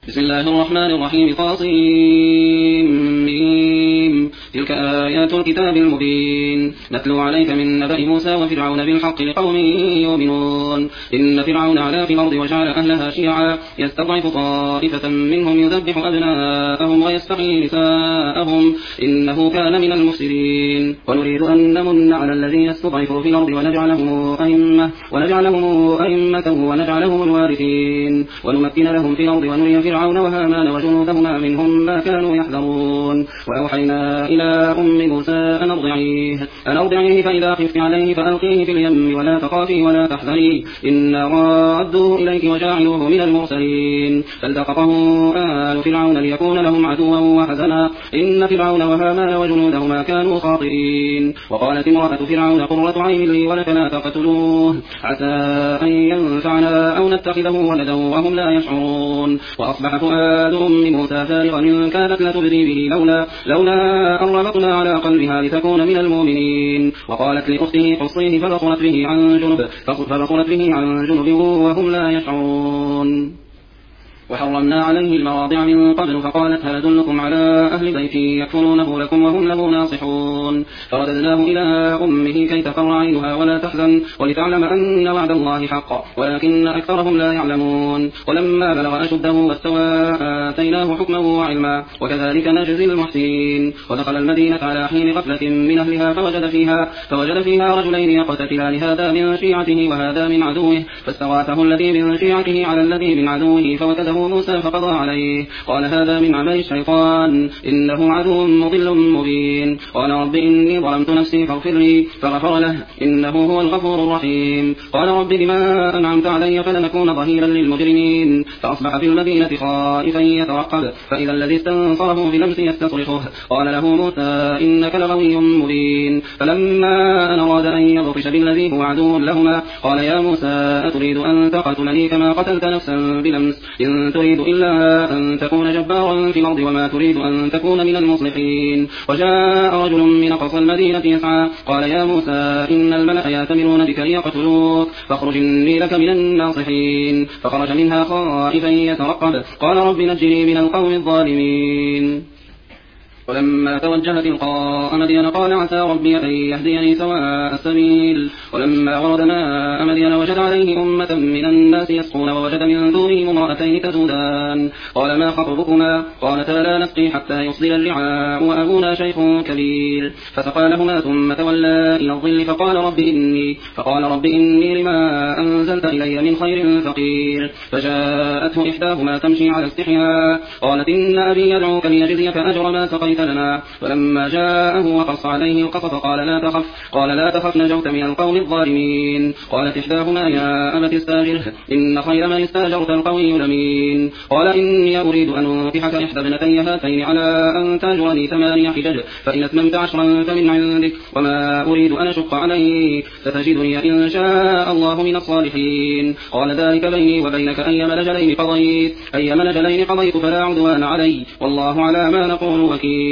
بسم الله الرحمن الرحيم طاسم تلك آيات الكتاب المبين نتلو عليك من نبأ موسى وفرعون بالحق لقوم يؤمنون إن فرعون علا في الأرض وجعل أهلها شيعا يستضعف طائفة منهم يذبح أبناءهم ويستحيي نساءهم إنه كان من المفسدين ونريد أن نمن على الذين استضعفوا في الأرض ونجعلهم أئمة ونجعلهم الوارثين ونمكن لهم في الأرض ونري فرعون وهامان وجنودهما منهم ما كانوا يحذرون وأوحينا إلى أم موسى أن أرضعيه فإذا خفت عليه فألقيه في اليم ولا تخافي ولا تحزني إنا رادوه إليك وجاعلوه من المرسلين فالتقطه آل فرعون ليكون لهم عدوا وحزنا إن فرعون وهامان وجنودهما كانوا خاطئين وقالت امرأة فرعون قرة عين لي ولك لا تقتلوه عسى أن ينفعنا أو نتخذه ولدا وهم لا يشعرون وأصبح فؤاد أم موسى فارغا إن كانت لتبدي به لولا أن ربطنا على قلبها لتكون من المؤمنين وقالت لأخته قصيه فبصرت به عن جنب وهم لا يشعرون وحرمنا عليه المراضع من قبل فقالت هل أدلكم على أهل بيت يكفلونه لكم وهم له ناصحون فرددناه إلى أمه كي تقر عينها ولا تحزن ولتعلم أن وعد الله حق ولكن أكثرهم لا يعلمون ولما بلغ أشده واستوى آتيناه حكما وعلما وكذلك نجزي المحسنين ودخل المدينة على حين غفلة من أهلها فوجد فيها رجلين يقتتلان هذا من شيعته وهذا من عدوه فاستغاثه الذي من شيعته على الذي من عدوه فوكده موسى فقضى عليه قال هذا من عمل الشيطان إنه عدو مضل مبين قال رب إني ظلمت نفسي فاغفر لي فغفر له إنه هو الغفور الرحيم قال رب بما أنعمت علي فلنكون ظهيرا للمجرمين فأصبح في المدينة خائفا يترقب فإذا الذي استنصره بلمس يستصرخه قال له موسى إنك لغوي مبين فلما أن أراد أن يبطش بالذي هو عدو لهما قال يا موسى أتريد أن تقتلني كما قتلت نفسا بلمس إن تريد إلا أن تكون جبارا في الأرض وما تريد أن تكون من المصلحين وجاء رجل من أقصى المدينة يسعى قال يا موسى إن الملأ يأتمرون بك ليقتلوك فاخرج إني لك من الناصحين فخرج منها خائفا يترقب قال رب نجني من القوم الظالمين ولما توجه تلقاء مدين قال عسى ربي أن يهديني سواء السبيل ولما ورد ماء مدين وجد عليه أمة من الناس يسقون ووجد من دونهم امرأتين تذودان قال ما خطبكما قالتا لا نسقي حتى يصدر الرعاء وأبونا شيخ كبير فسقى لهما ثم تولى إلى الظل فقال رب إني لما أنزلت إلي من خير فقير فجاءته إحداهما تمشي على استحياء قالت إن أبي يدعوك ليجزيك أجر ما سقيت لنا فلما جاءه وقص عليه القصص قال لا تخف نجوت من القوم الظالمين قالت إحداهما يا أبت استاجره إن خير من استاجرت القوي الأمين قال إني أريد أن أنكحك إحدى ابنتي هاتين على أن تأجرني 8 حجج فإن أتممت 10 فمن عندك وما أريد أن أشق عليك ستجدني إن شاء الله من الصالحين قال ذلك بيني وبينك أيما نجلين قضيت فلا عدوان علي والله على ما نقول وكيل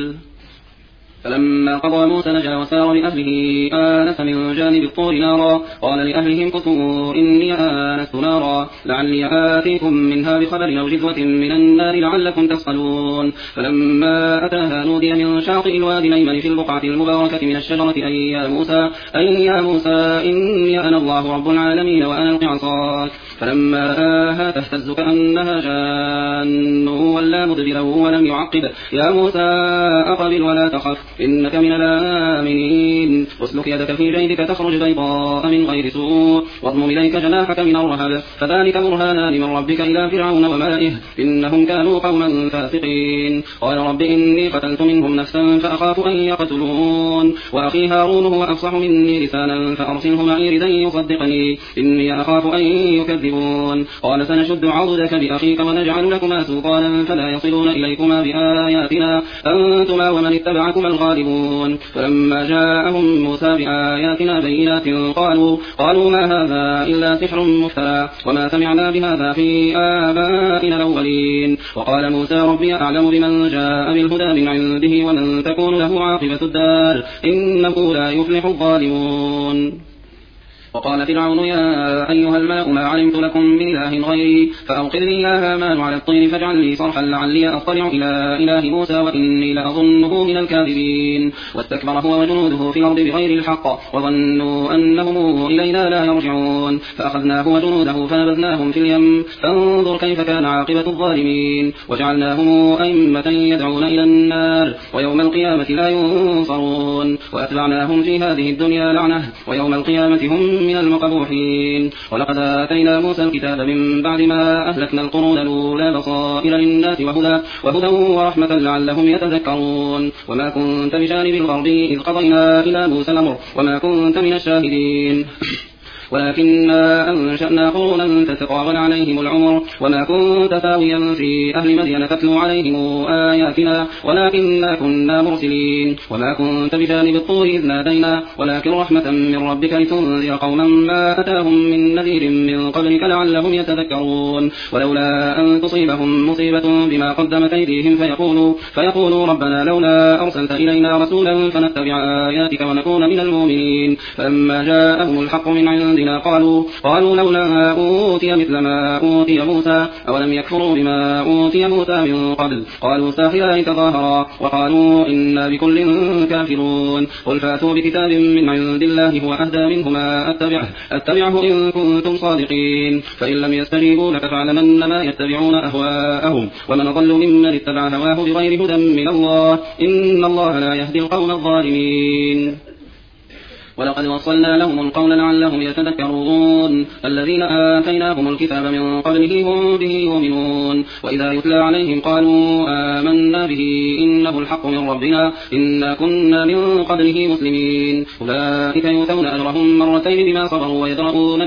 فلما قضى موسى نجا وسار لأهله آنس من جانب الطور نارا قال لأهلهم كثوا إني آنست نارا لعلي آتيكم منها بخبر أو جذوة من النار لعلكم تصطلون فلما أتاها نودي من شاطئ الوادي الأيمن في البقعة المباركة من الشجرة أي يا موسى إني أنا الله رب العالمين وأنا ألق عصاك فلما رآها تهتز كأنها جان ولا مدبرا ولم يعقب يا موسى أقبل ولا تخف إنك من الآمنين واسلك يدك في جيبك تخرج بيضاء من غير سوء واضم إليك جناحك من الرهب فذلك برهانان من ربك إلى فرعون وملئه إنهم كانوا قوما فاسقين قال رب إني قتلت منهم نفسا فأخاف أن يقتلون وأخي هارون هو أفصح مني لسانا فأرسله معي ردا يصدقني إني أخاف أن يكذبون قال سنشد عضدك بأخيك ونجعل لكما سلطانا فلا يصلون إليكما بآياتنا أنتما ومن اتبعكما الغالبون فلما جاءهم موسى بآياتنا بينات قالوا ما هذا إلا سحر مفترى وما سمعنا بهذا في آبائنا الأولين وقال موسى ربي أعلم بمن جاء بالهدى من عنده ومن تكون له عاقبة الدار إنه لا يفلح الظالمون وقال فرعون يا أيها الملأ ما علمت لكم من إله غيري فأوقد لي يا هامان على الطين فاجعل لي صرحا لعلي أطلع إلى إله موسى وإني لأظنه من الكاذبين واستكبر هو وجنوده في الأرض بغير الحق وظنوا أنهم إلينا لا يرجعون فأخذناه وجنوده فنبذناهم في اليم فانظر كيف كان عاقبة الظالمين وجعلناهم أئمة يدعون إلى النار ويوم القيامة لا ينصرون وأتبعناهم في هذه الدنيا لعنة ويوم القيامة هم من المقبوحين ولقد آتينا موسى الكتاب من بعد ما أهلكنا القرون الأولى بصائر للناس وهدى ورحمة لعلهم يتذكرون وما كنت بجانب الغرب إذ قضينا إلى موسى الأمر وما كنت من الشاهدين ولكننا أنشأنا قرونا تتطاول عليهم العمر وما كنت ثاويا في أهل مدين تتلو عليهم آياتنا ولكننا كنا مرسلين وما كنت بجانب الطور إذ نادينا ولكن رحمة من ربك لتنذر قوما ما أتاهم من نذير من قبلك لعلهم يتذكرون ولولا أن تصيبهم مصيبة بما قدمت أيديهم فيقولوا ربنا لولا أرسلت إلينا رسولا فنتبع آياتك ونكون من المؤمنين فلما جاءهم الحق من عندنا قالوا لولا أوتي مثل ما أوتي موسى أولم يكفروا بما أوتي موسى من قبل قالوا ساحران تظاهرا وقالوا إنا بكل كافرون قل فاتوا بكتاب من عند الله هو أهدى منهما أتبعه إن كنتم صادقين فإن لم يستجيبوا لك فاعلمن ما يتبعون أهواءهم ومن ضل ممن اتبع هواه بغير هدى من الله إن الله لا يهدي القوم الظالمين ولقد وصلنا لهم القول لعلهم يتذكرون الذين آتيناهم الكتاب من قبله هم به يؤمنون وإذا يتلى عليهم قالوا آمنا به إنه الحق من ربنا إنا كنا من قبله مسلمين أولئك يؤتون أجرهم مرتين بما صبروا ويدرؤون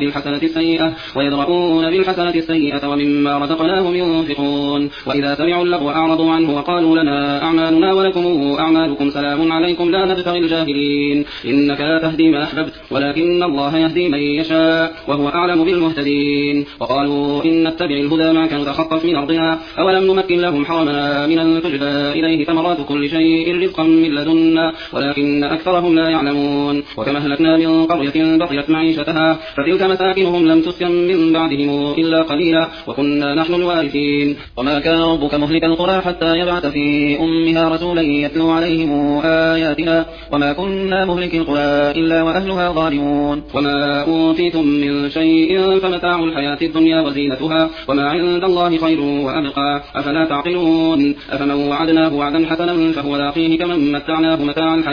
بالحسنة السيئة ومما رزقناهم ينفقون وإذا سمعوا اللغو أعرضوا عنه وقالوا لنا أعمالنا ولكم أعمالكم سلام عليكم لا نبتغي الجاهلين إنك لا تهدي ما أحببت ولكن الله يهدي من يشاء وهو أعلم بالمهتدين وقالوا إن نتبع الهدى معك نتخطف من أرضنا أولم نمكن لهم حرمنا من أن تجبى إليه ثمرات كل شيء رزقا من لدنا ولكن أكثرهم لا يعلمون وكما أهلكنا من قرية بطرت معيشتها فتلك مساكنهم لم تسكن من بعدهم إلا قليلا وكنا نحن الوارثين وما كان ربك مهلك القرى حتى يبعث في أمها رسولا يتلو عليهم آياتنا وما كنا مهلك القرى إلا وأهلها ظالمون وما أوتيتم من شيء فمتاع الحياة الدنيا وزينتها وما عند الله خير وأبقى أفلا تعقلون أفمن وعدناه وعدا حسنا فهو لاقيه كمن متعناه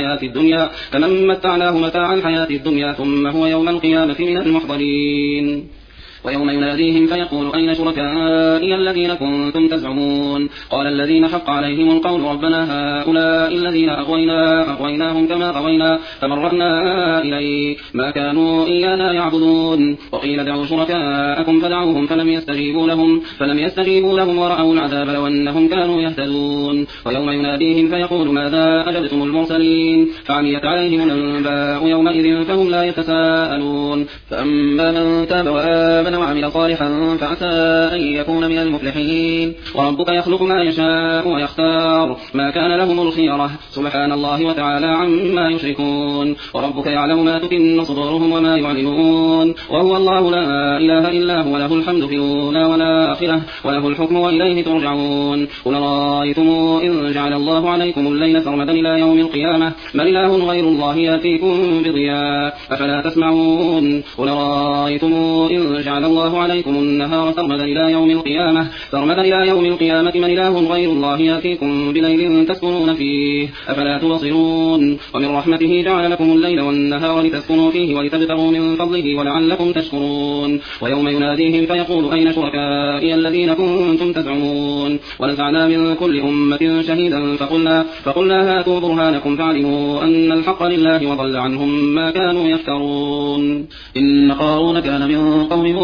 متاع الحياة الدنيا ثم هو يوم القيامة من المحضرين ويوم يناديهم فيقول أين شركائي الذين كنتم تزعمون قال الذين حق عليهم القول ربنا هؤلاء الذين أغويناهم كما غوينا فمرنا إليه ما كانوا إيانا يعبدون وقيل دعوا شركاءكم فدعوهم فلم يستجيبوا لهم ورأوا العذاب لو أنهم كانوا يهتدون ويوم يناديهم فيقول ماذا أجبتم المرسلين فعميت عليهم الأنباء يومئذ فهم لا يتساءلون فأما من تاب وآمن وعمل صالحا فعسى أن يكون من المفلحين وربك يخلق ما يشاء ويختار ما كان لهم الخيرة سبحان الله وتعالى عما يشركون وربك يعلم ما تكن صدورهم وما يعلنون وهو الله لا إله إلا هو له الحمد في الأولى والآخرة وله الحكم وإليه ترجعون قل رأيتم إن جعل الله عليكم الليل سرمدا إلى يوم القيامة من إله غير الله يأتيكم بضياء أفلا تسمعون قل رأيتم إن جعل الله عليكم النهار سرمدا إلى يوم القيامة من إله غير الله يأتيكم بليل تسكنون فيه أفلا تبصرون ومن رحمته جعل لكم الليل والنهار لتسكنوا فيه ولتبتغوا من فضله ولعلكم تشكرون ويوم يناديهم فيقول أين شركائي الذين كنتم تزعمون ونزعنا من كل أمة شهيدا فقلنا هاتوا برهانكم فاعلموا أن الحق لله وضل عنهم ما كانوا يفترون إن قارون كان من قوم موسى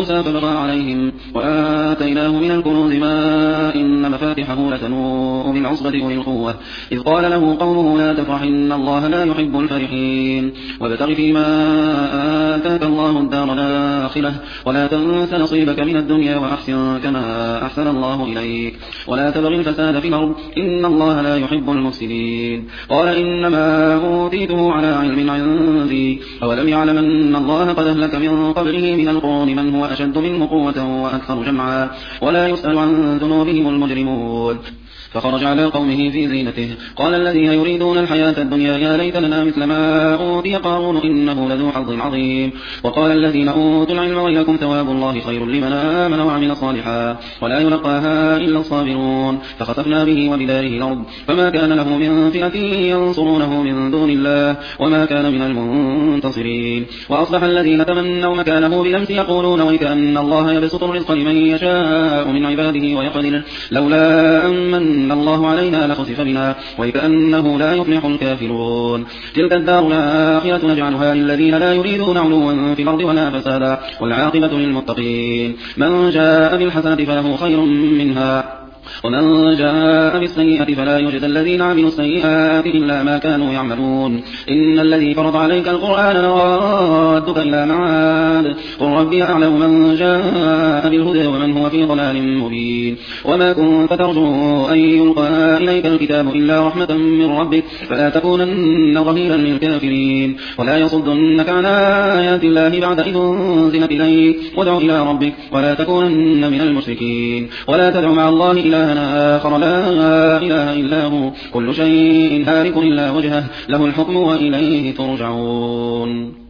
موسى فبغى عليهم وآتيناه من الكنوز ما إن مفاتحه لتنوء بالعصبة أولي القوة إذ قال له قومه لا تفرح إن الله لا يحب الفرحين وابتغ فيما آتاك الله الدار الآخرة ولا تنس نصيبك من الدنيا وأحسن كما أحسن الله إليك ولا تبغ الفساد في الأرض إن الله لا يحب المفسدين قال إنما أوتيته على علم عندي أولم يعلم أن الله قد أهلك من قبله من القرون من هو أشد منه قوة وأكثر جمعا ولا يسأل عن ذنوبهم المجرمون فخرج على قومه في زينته قال الذين يريدون الحياة الدنيا يا ليت لنا مثل ما أوتي قارون إنه لذو حظ عظيم وقال الذين أوتوا العلم ويلكم ثواب الله خير لمن آمن وعمل صالحا ولا يلقاها إلا الصابرون فخسفنا به وبداره الأرض فما كان له من فئة ينصرونه من دون الله وما كان من المنتصرين وأصبح الذين تمنوا مكانه بالأمس يقولون ويكأن الله يبسط الرزق لمن يشاء من عباده ويقدر لولا أمن الله علينا لخسف بنا وكأنه لا يفلح الكافرون تلك الدار الآخرة نجعلها للذين لا يريدون علوا في الأرض ولا فسادا والعاقبة للمتقين من جاء بالحسنة فله خير منها ومن جاء بالسيئة فلا يجزى الذين عملوا السيئات إلا ما كانوا يعملون إن الذي فرض عليك القرآن لرادك إلى معاد قل ربي أعلم من جاء بالهدى ومن هو في ضلال مبين وما كنت ترجو أن يلقى إليك الكتاب إلا رحمة من ربك فلا تكونن ظهيرا للكافرين ولا يصدنك عن آيات الله بعد إذ أنزلت إليك وادع إلى ربك ولا تكونن من المشركين ولا تدع مع الله إلهنا آخر لا إله إلا هو كل شيء هالك إلا وجهه له الحكم وإليه ترجعون